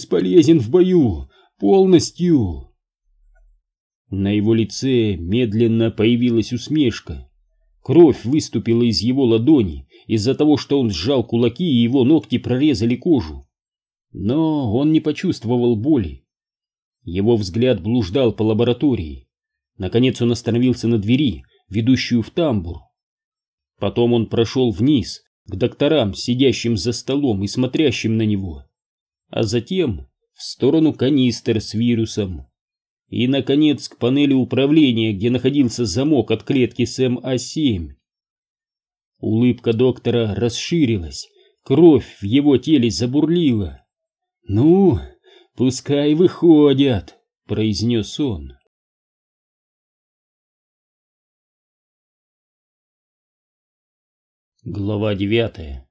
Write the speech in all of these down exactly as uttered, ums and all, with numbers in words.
бесполезен в бою, полностью. На его лице медленно появилась усмешка. Кровь выступила из его ладони из-за того, что он сжал кулаки, и его ногти прорезали кожу. Но он не почувствовал боли. Его взгляд блуждал по лаборатории. Наконец он остановился на двери, ведущую в тамбур. Потом он прошел вниз, к докторам, сидящим за столом и смотрящим на него, а затем в сторону канистр с вирусом. И, наконец, к панели управления, где находился замок от клетки с эм а семь. Улыбка доктора расширилась, кровь в его теле забурлила. «Ну, пускай выходят», — произнес он. Глава девятая.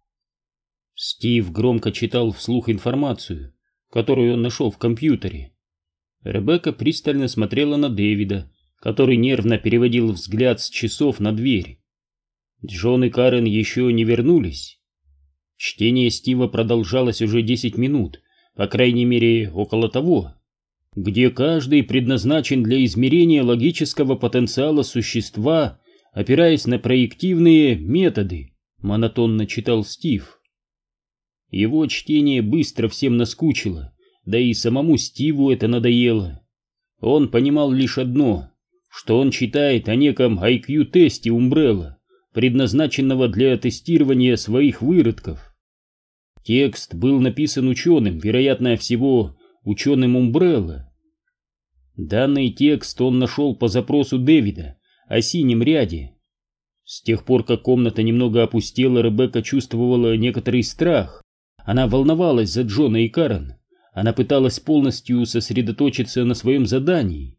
Стив громко читал вслух информацию, которую он нашел в компьютере. Ребекка пристально смотрела на Дэвида, который нервно переводил взгляд с часов на дверь. Джон и Карен еще не вернулись. Чтение Стива продолжалось уже десять минут, по крайней мере, около того, где каждый предназначен для измерения логического потенциала существа, опираясь на проективные методы, монотонно читал Стив. Его чтение быстро всем наскучило, да и самому Стиву это надоело. Он понимал лишь одно, что он читает о неком ай кью-тесте Умбрелла, предназначенного для тестирования своих выродков. Текст был написан ученым, вероятно всего ученым Умбрелла. Данный текст он нашел по запросу Дэвида о синем ряде. С тех пор, как комната немного опустела, Ребекка чувствовала некоторый страх. Она волновалась за Джона и Карен. Она пыталась полностью сосредоточиться на своем задании.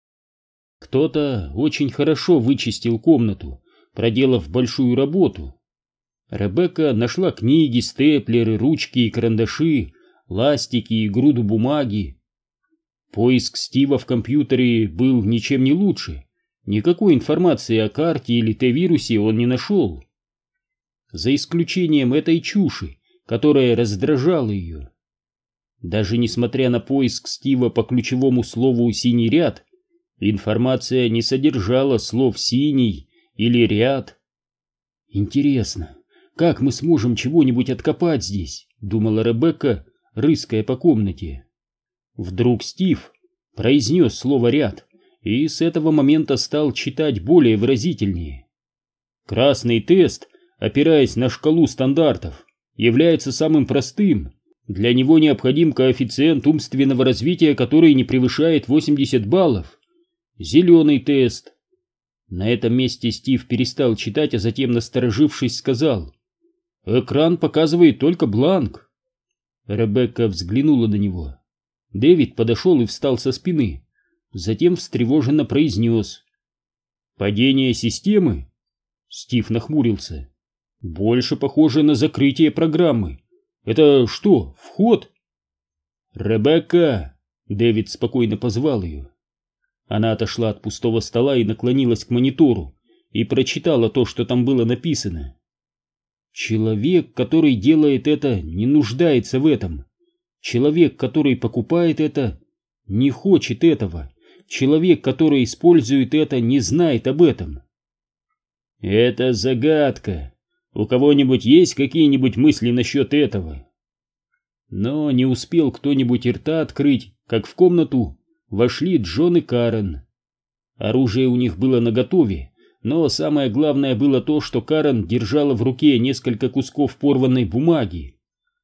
Кто-то очень хорошо вычистил комнату, проделав большую работу. Ребекка нашла книги, степлеры, ручки и карандаши, ластики и груду бумаги. Поиск Стива в компьютере был ничем не лучше. Никакой информации о карте или Т-вирусе он не нашел. За исключением этой чуши, которая раздражала ее. Даже несмотря на поиск Стива по ключевому слову «синий ряд», информация не содержала слов «синий» или «ряд». «Интересно, как мы сможем чего-нибудь откопать здесь?» — думала Ребекка, рыская по комнате. Вдруг Стив произнес слово «ряд» и с этого момента стал читать более выразительнее. «Красный тест, опираясь на шкалу стандартов, является самым простым. Для него необходим коэффициент умственного развития, который не превышает восемьдесят баллов. Зеленый тест». На этом месте Стив перестал читать, а затем, насторожившись, сказал: «Экран показывает только бланк». Ребекка взглянула на него. Дэвид подошел и встал со спины. Затем встревоженно произнес: «Падение системы?» Стив нахмурился. «Больше похоже на закрытие программы. Это что, вход?» «Ребекка!» — Дэвид спокойно позвал ее. Она отошла от пустого стола и наклонилась к монитору и прочитала то, что там было написано. «Человек, который делает это, не нуждается в этом. Человек, который покупает это, не хочет этого. Человек, который использует это, не знает об этом». «Это загадка. У кого-нибудь есть какие-нибудь мысли насчет этого?» Но не успел кто-нибудь и рта открыть, как в комнату вошли Джон и Карен. Оружие у них было наготове, но самое главное было то, что Карен держала в руке несколько кусков порванной бумаги.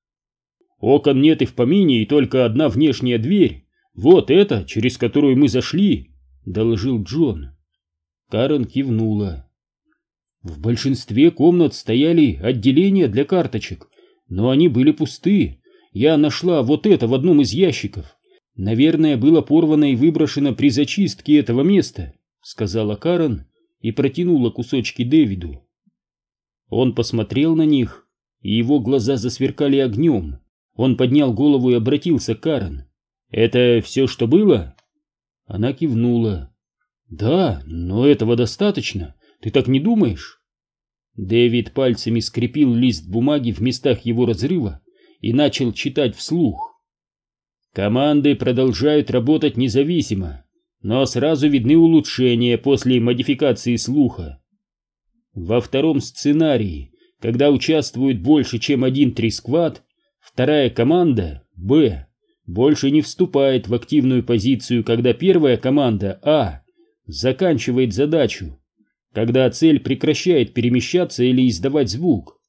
«Окон нет и в помине, и только одна внешняя дверь. Вот это, через которую мы зашли», — доложил Джон. Карен кивнула. В большинстве комнат стояли отделения для карточек, но они были пусты. Я нашла вот это в одном из ящиков. Наверное, было порвано и выброшено при зачистке этого места», — сказала Карен и протянула кусочки Дэвиду. Он посмотрел на них, и его глаза засверкали огнем. Он поднял голову и обратился к Карен. «Это все, что было?» Она кивнула. «Да, но этого достаточно. Ты так не думаешь?» Дэвид пальцами скрепил лист бумаги в местах его разрыва и начал читать вслух. Команды продолжают работать независимо, но сразу видны улучшения после модификации слуха. Во втором сценарии, когда участвует больше, чем один трисквад, вторая команда, Б, больше не вступает в активную позицию, когда первая команда, А, заканчивает задачу, когда цель прекращает перемещаться или издавать звук.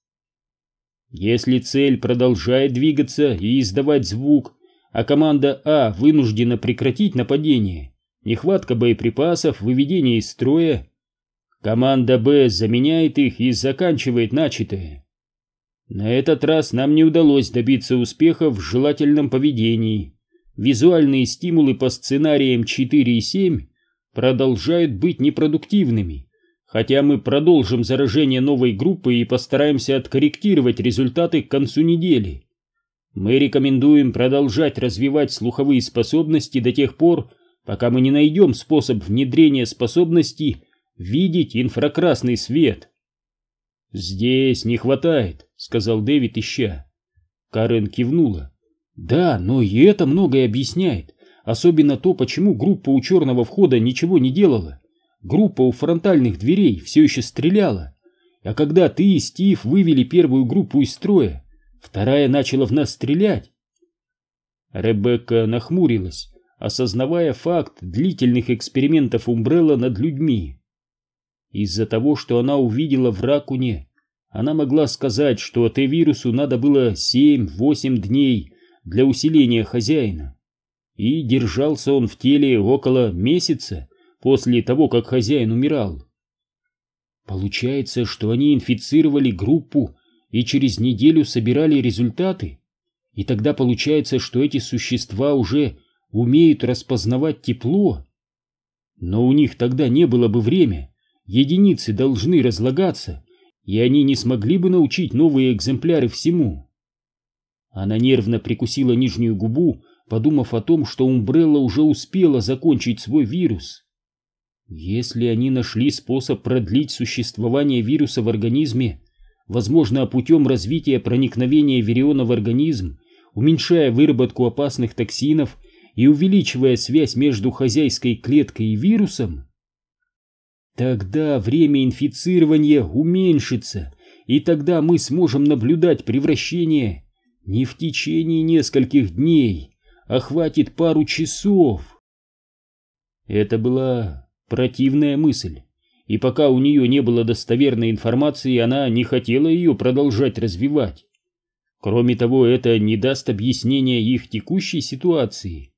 Если цель продолжает двигаться и издавать звук, а команда А вынуждена прекратить нападение, нехватка боеприпасов, выведение из строя, команда Б заменяет их и заканчивает начатое. На этот раз нам не удалось добиться успеха в желательном поведении. Визуальные стимулы по сценариям четыре и семь продолжают быть непродуктивными, хотя мы продолжим заражение новой группы и постараемся откорректировать результаты к концу недели. Мы рекомендуем продолжать развивать слуховые способности до тех пор, пока мы не найдем способ внедрения способности видеть инфракрасный свет. «Здесь не хватает», — сказал Дэвид, ища. Карен кивнула. «Да, но и это многое объясняет, особенно то, почему группа у черного входа ничего не делала. Группа у фронтальных дверей все еще стреляла, а когда ты и Стив вывели первую группу из строя, вторая начала в нас стрелять». Ребекка нахмурилась, осознавая факт длительных экспериментов Умбрелла над людьми. Из-за того, что она увидела в ракуне, она могла сказать, что Т-вирусу надо было семь-восемь дней для усиления хозяина, и держался он в теле около месяца после того, как хозяин умирал. Получается, что они инфицировали группу и через неделю собирали результаты, и тогда получается, что эти существа уже умеют распознавать тепло. Но у них тогда не было бы времени. Единицы должны разлагаться, и они не смогли бы научить новые экземпляры всему. Она нервно прикусила нижнюю губу, подумав о том, что Умбрелла уже успела закончить свой вирус. Если они нашли способ продлить существование вируса в организме, возможно, путем развития проникновения вириона в организм, уменьшая выработку опасных токсинов и увеличивая связь между хозяйской клеткой и вирусом, тогда время инфицирования уменьшится, и тогда мы сможем наблюдать превращение не в течение нескольких дней, а хватит пару часов. Это была противная мысль, и пока у нее не было достоверной информации, она не хотела ее продолжать развивать. Кроме того, это не даст объяснения их текущей ситуации.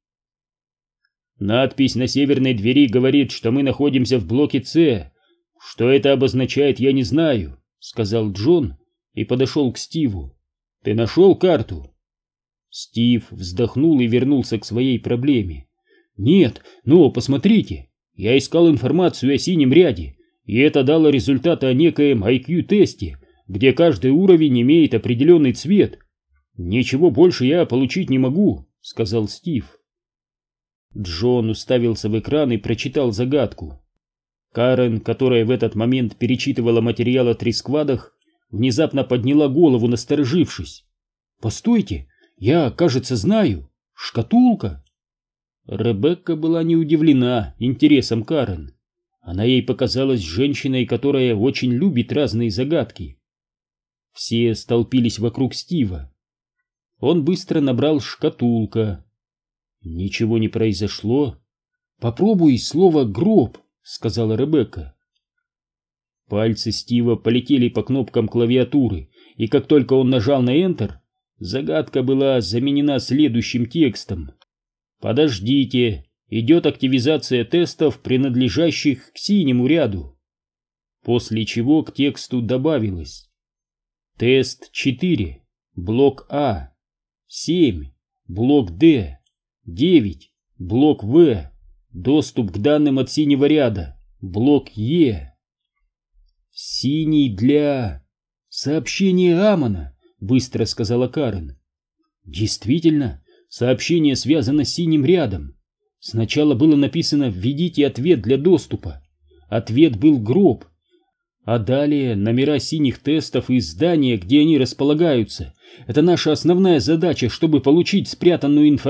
Надпись на северной двери говорит, что мы находимся в блоке С. Что это обозначает, я не знаю, сказал Джон и подошел к Стиву. Ты нашел карту? Стив вздохнул и вернулся к своей проблеме. Нет, но посмотрите, я искал информацию о синем ряде, и это дало результаты о некоем ай кью-тесте, где каждый уровень имеет определенный цвет. Ничего больше я получить не могу, сказал Стив. Джон уставился в экран и прочитал загадку. Карен, которая в этот момент перечитывала материал о трисквадах, внезапно подняла голову, насторожившись. «Постойте, я, кажется, знаю. Шкатулка!» Ребекка была не удивлена интересом Карен. Она ей показалась женщиной, которая очень любит разные загадки. Все столпились вокруг Стива. Он быстро набрал «шкатулка». Ничего не произошло. «Попробуй слово «гроб», — сказала Ребекка. Пальцы Стива полетели по кнопкам клавиатуры, и как только он нажал на Enter, загадка была заменена следующим текстом. «Подождите, идет активизация тестов, принадлежащих к синему ряду». После чего к тексту добавилось: тест четыре, блок А, семь, блок Д, девять, блок В, доступ к данным от синего ряда, блок Е. Синий для... сообщение Амона, быстро сказала Карен. Действительно, сообщение связано с синим рядом. Сначала было написано «Введите ответ для доступа». Ответ был гроб. А далее номера синих тестов и здания, где они располагаются. Это наша основная задача, чтобы получить спрятанную информацию.